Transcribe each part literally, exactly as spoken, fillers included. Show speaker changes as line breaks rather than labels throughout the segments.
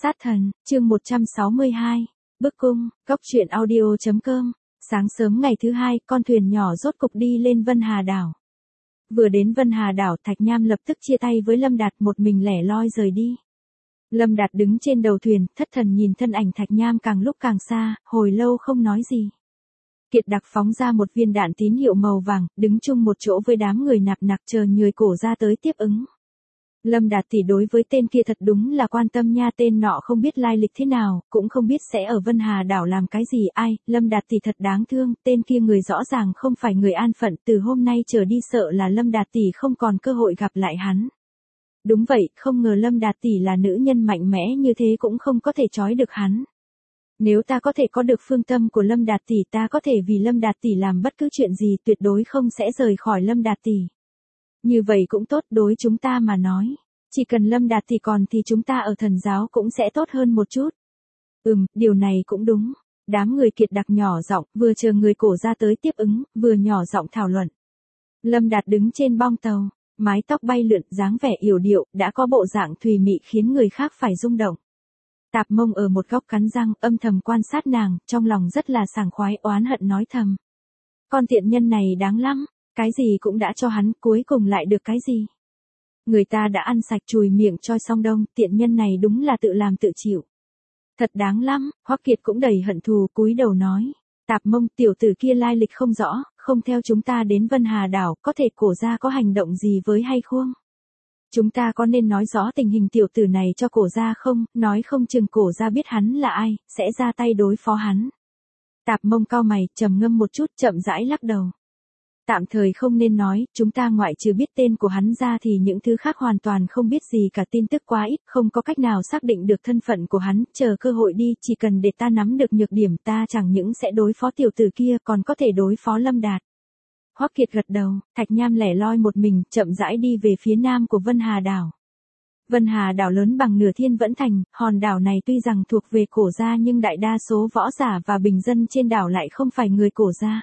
Sát thần, chương một trăm sáu mươi hai. Bức cung, góc truyện audio chấm com. Sáng sớm ngày thứ hai, con thuyền nhỏ rốt cục đi lên Vân Hà đảo. Vừa đến Vân Hà đảo, Thạch Nham lập tức chia tay với Lâm Đạt, một mình lẻ loi rời đi. Lâm Đạt đứng trên đầu thuyền, thất thần nhìn thân ảnh Thạch Nham càng lúc càng xa, hồi lâu không nói gì. Kiệt Đặc phóng ra một viên đạn tín hiệu màu vàng, đứng chung một chỗ với đám người nạp nặc chờ người cổ ra tới tiếp ứng. Lâm Đạt tỷ đối với tên kia thật đúng là quan tâm nha, tên nọ không biết lai lịch thế nào, cũng không biết sẽ ở Vân Hà đảo làm cái gì, ai, Lâm Đạt tỷ thật đáng thương, tên kia người rõ ràng không phải người an phận, từ hôm nay trở đi sợ là Lâm Đạt tỷ không còn cơ hội gặp lại hắn. Đúng vậy, không ngờ Lâm Đạt tỷ là nữ nhân mạnh mẽ như thế cũng không có thể trói được hắn. Nếu ta có thể có được phương tâm của Lâm Đạt tỷ, ta có thể vì Lâm Đạt tỷ làm bất cứ chuyện gì, tuyệt đối không sẽ rời khỏi Lâm Đạt tỷ. Như vậy cũng tốt, đối chúng ta mà nói. Chỉ cần Lâm Đạt tỷ còn thì chúng ta ở thần giáo cũng sẽ tốt hơn một chút. Ừm, điều này cũng đúng. Đám người Kiệt Đặc nhỏ giọng, vừa chờ người cổ ra tới tiếp ứng, vừa nhỏ giọng thảo luận. Lâm Đạt đứng trên bong tàu, mái tóc bay lượn, dáng vẻ yểu điệu, đã có bộ dạng thùy mị khiến người khác phải rung động. Tạp Mông ở một góc cắn răng, âm thầm quan sát nàng, trong lòng rất là sảng khoái, oán hận nói thầm. Con tiện nhân này đáng lắm. Cái gì cũng đã cho hắn, cuối cùng lại được cái gì? Người ta đã ăn sạch chùi miệng choi song đông, tiện nhân này đúng là tự làm tự chịu. Thật đáng lắm, Hoắc Kiệt cũng đầy hận thù, cúi đầu nói. Tạp Mông, tiểu tử kia lai lịch không rõ, không theo chúng ta đến Vân Hà đảo, có thể cổ ra có hành động gì với hay không? Chúng ta có nên nói rõ tình hình tiểu tử này cho cổ ra không, nói không chừng cổ ra biết hắn là ai, sẽ ra tay đối phó hắn. Tạp Mông cau mày, trầm ngâm một chút, chậm rãi lắc đầu. Tạm thời không nên nói, chúng ta ngoại trừ biết tên của hắn ra thì những thứ khác hoàn toàn không biết gì cả, tin tức quá ít, không có cách nào xác định được thân phận của hắn, chờ cơ hội đi, chỉ cần để ta nắm được nhược điểm, ta chẳng những sẽ đối phó tiểu tử kia, còn có thể đối phó Lâm Đạt. Hoắc Kiệt gật đầu, Thạch Nham lẻ loi một mình, chậm rãi đi về phía nam của Vân Hà đảo. Vân Hà đảo lớn bằng nửa Thiên Vẫn Thành, hòn đảo này tuy rằng thuộc về cổ gia nhưng đại đa số võ giả và bình dân trên đảo lại không phải người cổ gia.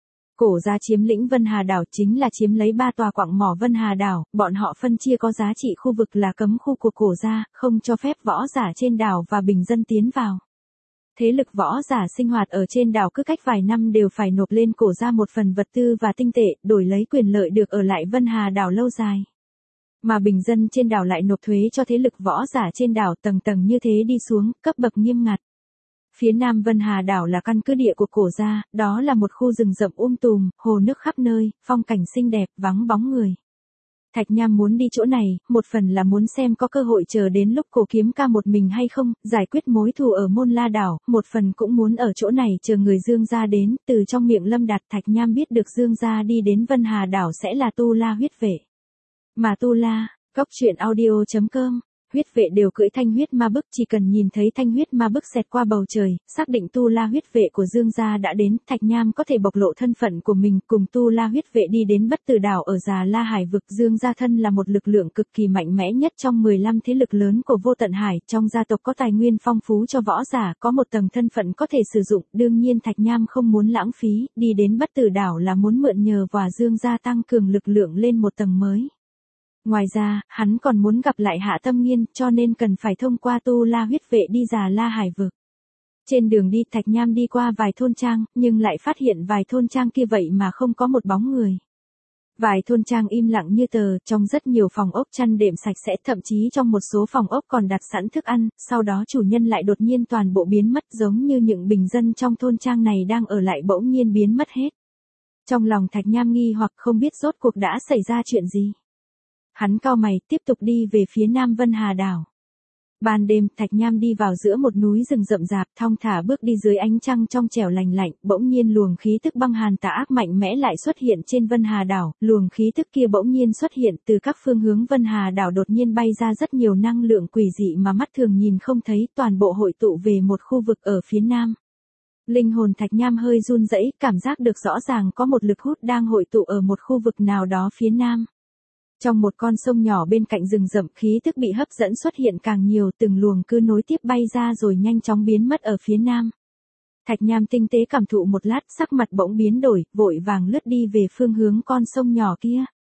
Cổ gia chiếm lĩnh Vân Hà đảo chính là chiếm lấy ba tòa quặng mỏ Vân Hà đảo, bọn họ phân chia có giá trị khu vực là cấm khu của cổ gia, không cho phép võ giả trên đảo và bình dân tiến vào. Thế lực võ giả sinh hoạt ở trên đảo cứ cách vài năm đều phải nộp lên cổ gia một phần vật tư và tinh tệ, đổi lấy quyền lợi được ở lại Vân Hà đảo lâu dài. Mà bình dân trên đảo lại nộp thuế cho thế lực võ giả trên đảo, tầng tầng như thế đi xuống, cấp bậc nghiêm ngặt. Phía nam Vân Hà đảo là căn cứ địa của cổ gia, đó là một khu rừng rậm um tùm, hồ nước khắp nơi, phong cảnh xinh đẹp, vắng bóng người. Thạch Nham muốn đi chỗ này, một phần là muốn xem có cơ hội chờ đến lúc cổ kiếm ca một mình hay không, giải quyết mối thù ở Môn La đảo, một phần cũng muốn ở chỗ này chờ người Dương gia đến, từ trong miệng Lâm Đạt Thạch Nham biết được Dương gia đi đến Vân Hà đảo sẽ là Tu La huyết vệ. Mà Tu La, góc truyện audio chấm com. Huyết vệ đều cưỡi thanh huyết ma bức, chỉ cần nhìn thấy thanh huyết ma bức xẹt qua bầu trời, xác định Tu La huyết vệ của Dương gia đã đến, Thạch Nham có thể bộc lộ thân phận của mình, cùng Tu La huyết vệ đi đến Bất Tử đảo ở Già La Hải vực. Dương gia thân là một lực lượng cực kỳ mạnh mẽ nhất trong mười lăm thế lực lớn của Vô Tận Hải, trong gia tộc có tài nguyên phong phú cho võ giả, có một tầng thân phận có thể sử dụng, đương nhiên Thạch Nham không muốn lãng phí, đi đến Bất Tử đảo là muốn mượn nhờ và Dương gia tăng cường lực lượng lên một tầng mới. Ngoài ra, hắn còn muốn gặp lại Hạ Tâm Nghiên, cho nên cần phải thông qua Tu La huyết vệ đi Già La Hải vực. Trên đường đi, Thạch Nham đi qua vài thôn trang, nhưng lại phát hiện vài thôn trang kia vậy mà không có một bóng người. Vài thôn trang im lặng như tờ, trong rất nhiều phòng ốc chăn đệm sạch sẽ, thậm chí trong một số phòng ốc còn đặt sẵn thức ăn, sau đó chủ nhân lại đột nhiên toàn bộ biến mất, giống như những bình dân trong thôn trang này đang ở lại bỗng nhiên biến mất hết. Trong lòng Thạch Nham nghi hoặc không biết rốt cuộc đã xảy ra chuyện gì. Hắn cau mày, tiếp tục đi về phía nam Vân Hà đảo. Ban đêm, Thạch Nham đi vào giữa một núi rừng rậm rạp, thong thả bước đi dưới ánh trăng trong trẻo lành lạnh, bỗng nhiên luồng khí tức băng hàn tà ác mạnh mẽ lại xuất hiện trên Vân Hà đảo, luồng khí tức kia bỗng nhiên xuất hiện từ các phương hướng Vân Hà đảo, đột nhiên bay ra rất nhiều năng lượng quỷ dị mà mắt thường nhìn không thấy, toàn bộ hội tụ về một khu vực ở phía nam. Linh hồn Thạch Nham hơi run rẩy, cảm giác được rõ ràng có một lực hút đang hội tụ ở một khu vực nào đó phía nam. Trong một con sông nhỏ bên cạnh rừng rậm, khí tức bị hấp dẫn xuất hiện càng nhiều, từng luồng cứ nối tiếp bay ra rồi nhanh chóng biến mất ở phía nam. Thạch Nham tinh tế cảm thụ một lát, sắc mặt bỗng biến đổi, vội vàng lướt đi về phương hướng con sông nhỏ kia.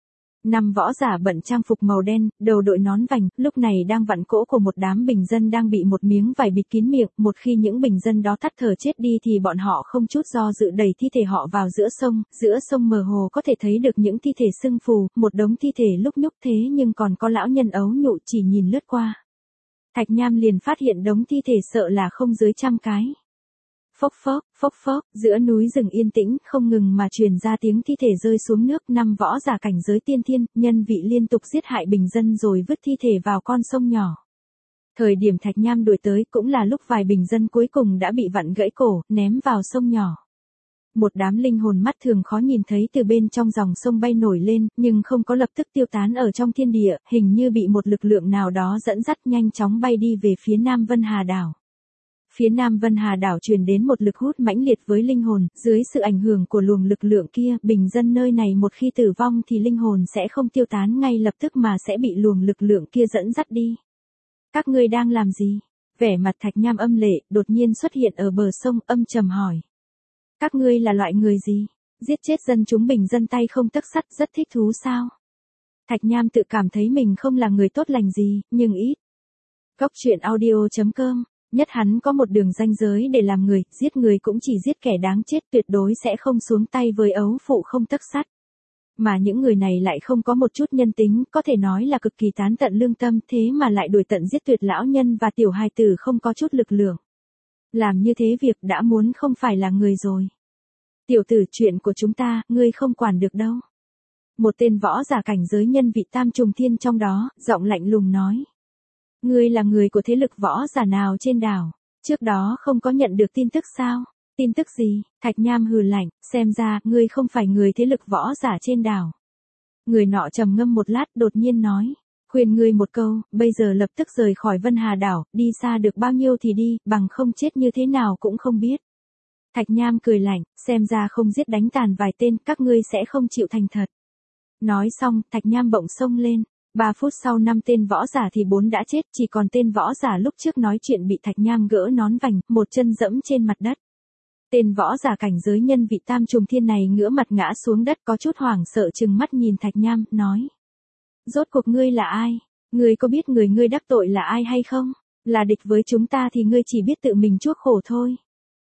Năm võ giả bận trang phục màu đen, đầu đội nón vành, lúc này đang vặn cỗ của một đám bình dân đang bị một miếng vải bịt kín miệng, một khi những bình dân đó tắt thở chết đi thì bọn họ không chút do dự đẩy thi thể họ vào giữa sông, giữa sông mơ hồ có thể thấy được những thi thể sưng phù, một đống thi thể lúc nhúc thế nhưng còn có lão nhân ấu nhụ chỉ nhìn lướt qua. Thạch Nham liền phát hiện đống thi thể sợ là không dưới trăm cái. Phốc phốc, phốc phốc, giữa núi rừng yên tĩnh không ngừng mà truyền ra tiếng thi thể rơi xuống nước. Năm võ giả cảnh giới tiên thiên, nhân vị liên tục giết hại bình dân rồi vứt thi thể vào con sông nhỏ. Thời điểm Thạch Nham đuổi tới cũng là lúc vài bình dân cuối cùng đã bị vặn gãy cổ, ném vào sông nhỏ. Một đám linh hồn mắt thường khó nhìn thấy từ bên trong dòng sông bay nổi lên, nhưng không có lập tức tiêu tán ở trong thiên địa, hình như bị một lực lượng nào đó dẫn dắt nhanh chóng bay đi về phía Nam Vân Hà đảo. Phía Nam Vân Hà đảo truyền đến một lực hút mãnh liệt với linh hồn, dưới sự ảnh hưởng của luồng lực lượng kia, bình dân nơi này một khi tử vong thì linh hồn sẽ không tiêu tán ngay lập tức mà sẽ bị luồng lực lượng kia dẫn dắt đi. Các ngươi đang làm gì? Vẻ mặt Thạch Nham âm lệ, đột nhiên xuất hiện ở bờ sông, âm trầm hỏi. Các ngươi là loại người gì? Giết chết dân chúng bình dân tay không tấc sắt rất thích thú sao? Thạch Nham tự cảm thấy mình không là người tốt lành gì, nhưng ít. Cốc truyện audio chấm com. Nhất hắn có một đường ranh giới để làm người, giết người cũng chỉ giết kẻ đáng chết, tuyệt đối sẽ không xuống tay với ấu phụ không tấc sắt. Mà những người này lại không có một chút nhân tính, có thể nói là cực kỳ tán tận lương tâm, thế mà lại đuổi tận giết tuyệt lão nhân và tiểu hài tử không có chút lực lượng. Làm như thế việc đã muốn không phải là người rồi. Tiểu tử, chuyện của chúng ta, ngươi không quản được đâu. Một tên võ giả cảnh giới nhân vị tam trùng thiên trong đó, giọng lạnh lùng nói. Ngươi là người của thế lực võ giả nào trên đảo? Trước đó không có nhận được tin tức sao? Tin tức gì? Thạch Nham hừ lạnh, xem ra, ngươi không phải người thế lực võ giả trên đảo. Người nọ trầm ngâm một lát đột nhiên nói. Khuyên ngươi một câu, bây giờ lập tức rời khỏi Vân Hà đảo, đi xa được bao nhiêu thì đi, bằng không chết như thế nào cũng không biết. Thạch Nham cười lạnh, xem ra không giết đánh tàn vài tên, các ngươi sẽ không chịu thành thật. Nói xong, Thạch Nham bỗng xông lên. Ba phút sau năm tên võ giả thì bốn đã chết, chỉ còn tên võ giả lúc trước nói chuyện bị Thạch Nham gỡ nón vành, một chân dẫm trên mặt đất. Tên võ giả cảnh giới nhân vị tam trùng thiên này ngửa mặt ngã xuống đất có chút hoảng sợ trừng mắt nhìn Thạch Nham, nói. Rốt cuộc ngươi là ai? Ngươi có biết người ngươi đắc tội là ai hay không? Là địch với chúng ta thì ngươi chỉ biết tự mình chuốc khổ thôi.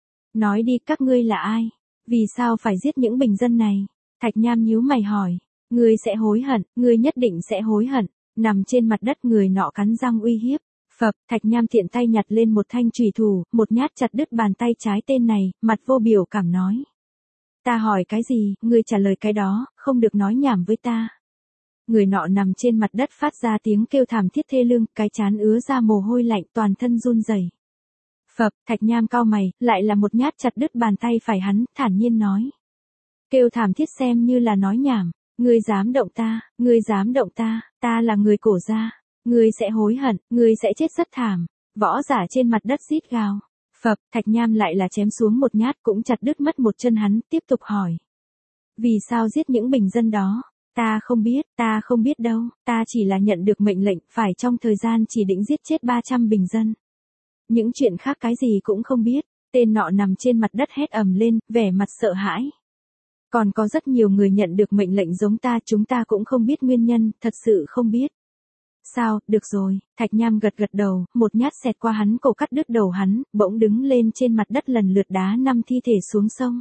Nói đi, các ngươi là ai? Vì sao phải giết những bình dân này? Thạch Nham nhíu mày hỏi. Ngươi sẽ hối hận, ngươi nhất định sẽ hối hận. Nằm trên mặt đất người nọ cắn răng uy hiếp. Phập, Thạch Nham tiện tay nhặt lên một thanh chùy thủ, một nhát chặt đứt bàn tay trái tên này, mặt vô biểu cảm nói. Ta hỏi cái gì, ngươi trả lời cái đó, không được nói nhảm với ta. Người nọ nằm trên mặt đất phát ra tiếng kêu thảm thiết thê lương, cái trán ứa ra mồ hôi lạnh, toàn thân run rẩy. Phập, Thạch Nham cau mày, lại là một nhát chặt đứt bàn tay phải hắn, thản nhiên nói. Kêu thảm thiết xem như là nói nhảm. Ngươi dám động ta, ngươi dám động ta, ta là người cổ gia, ngươi sẽ hối hận, ngươi sẽ chết rất thảm. Võ giả trên mặt đất rít gào. Phập, Thạch Nham lại là chém xuống một nhát cũng chặt đứt mất một chân hắn, tiếp tục hỏi. Vì sao giết những bình dân đó? Ta không biết, ta không biết đâu, ta chỉ là nhận được mệnh lệnh, phải trong thời gian chỉ định giết chết ba trăm bình dân. Những chuyện khác cái gì cũng không biết, tên nọ nằm trên mặt đất hét ầm lên, vẻ mặt sợ hãi. Còn có rất nhiều người nhận được mệnh lệnh giống ta, chúng ta cũng không biết nguyên nhân, thật sự không biết. Sao, được rồi, Thạch Nham gật gật đầu, một nhát xẹt qua hắn cổ cắt đứt đầu hắn, bỗng đứng lên trên mặt đất lần lượt đá năm thi thể xuống sông.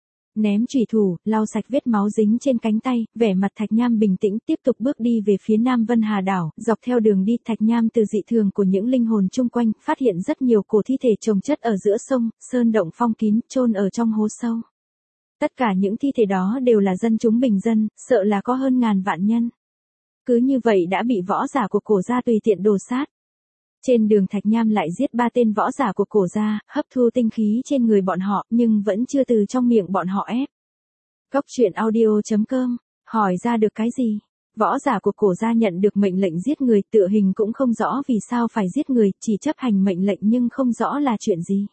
Ném chùy thủ, lau sạch vết máu dính trên cánh tay, vẻ mặt Thạch Nham bình tĩnh tiếp tục bước đi về phía Nam Vân Hà đảo, dọc theo đường đi Thạch Nham từ dị thường của những linh hồn chung quanh, phát hiện rất nhiều cổ thi thể chồng chất ở giữa sông, sơn động phong kín, chôn ở trong hố sâu. Tất cả những thi thể đó đều là dân chúng bình dân, sợ là có hơn ngàn vạn nhân. Cứ như vậy đã bị võ giả của cổ gia tùy tiện đồ sát. Trên đường Thạch Nham lại giết ba tên võ giả của cổ gia, hấp thu tinh khí trên người bọn họ, nhưng vẫn chưa từ trong miệng bọn họ ép. Cốc truyện audio chấm com, hỏi ra được cái gì? Võ giả của cổ gia nhận được mệnh lệnh giết người, tựa hình cũng không rõ vì sao phải giết người, chỉ chấp hành mệnh lệnh nhưng không rõ là chuyện gì.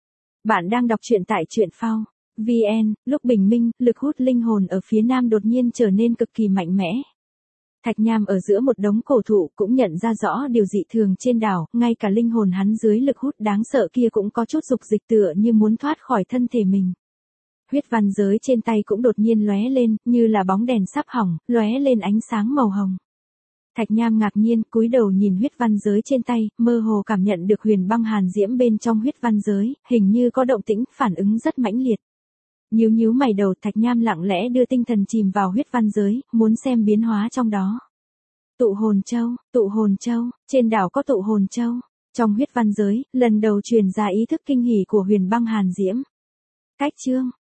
Bạn đang đọc truyện tại truyện phao chấm vn, lúc bình minh, lực hút linh hồn ở phía nam đột nhiên trở nên cực kỳ mạnh mẽ. Thạch Nham ở giữa một đống cổ thụ cũng nhận ra rõ điều dị thường trên đảo, ngay cả linh hồn hắn dưới lực hút đáng sợ kia cũng có chút dục dịch tựa như muốn thoát khỏi thân thể mình. Huyết văn giới trên tay cũng đột nhiên lóe lên, như là bóng đèn sắp hỏng, lóe lên ánh sáng màu hồng. Thạch Nham ngạc nhiên, cúi đầu nhìn huyết văn giới trên tay, mơ hồ cảm nhận được huyền băng hàn diễm bên trong huyết văn giới, hình như có động tĩnh, phản ứng rất mãnh liệt. Nhíu nhíu mày đầu, Thạch Nham lặng lẽ đưa tinh thần chìm vào huyết văn giới, muốn xem biến hóa trong đó. Tụ hồn châu, tụ hồn châu, trên đảo có tụ hồn châu. Trong huyết văn giới, lần đầu truyền ra ý thức kinh hỉ của huyền băng hàn diễm. Cách chương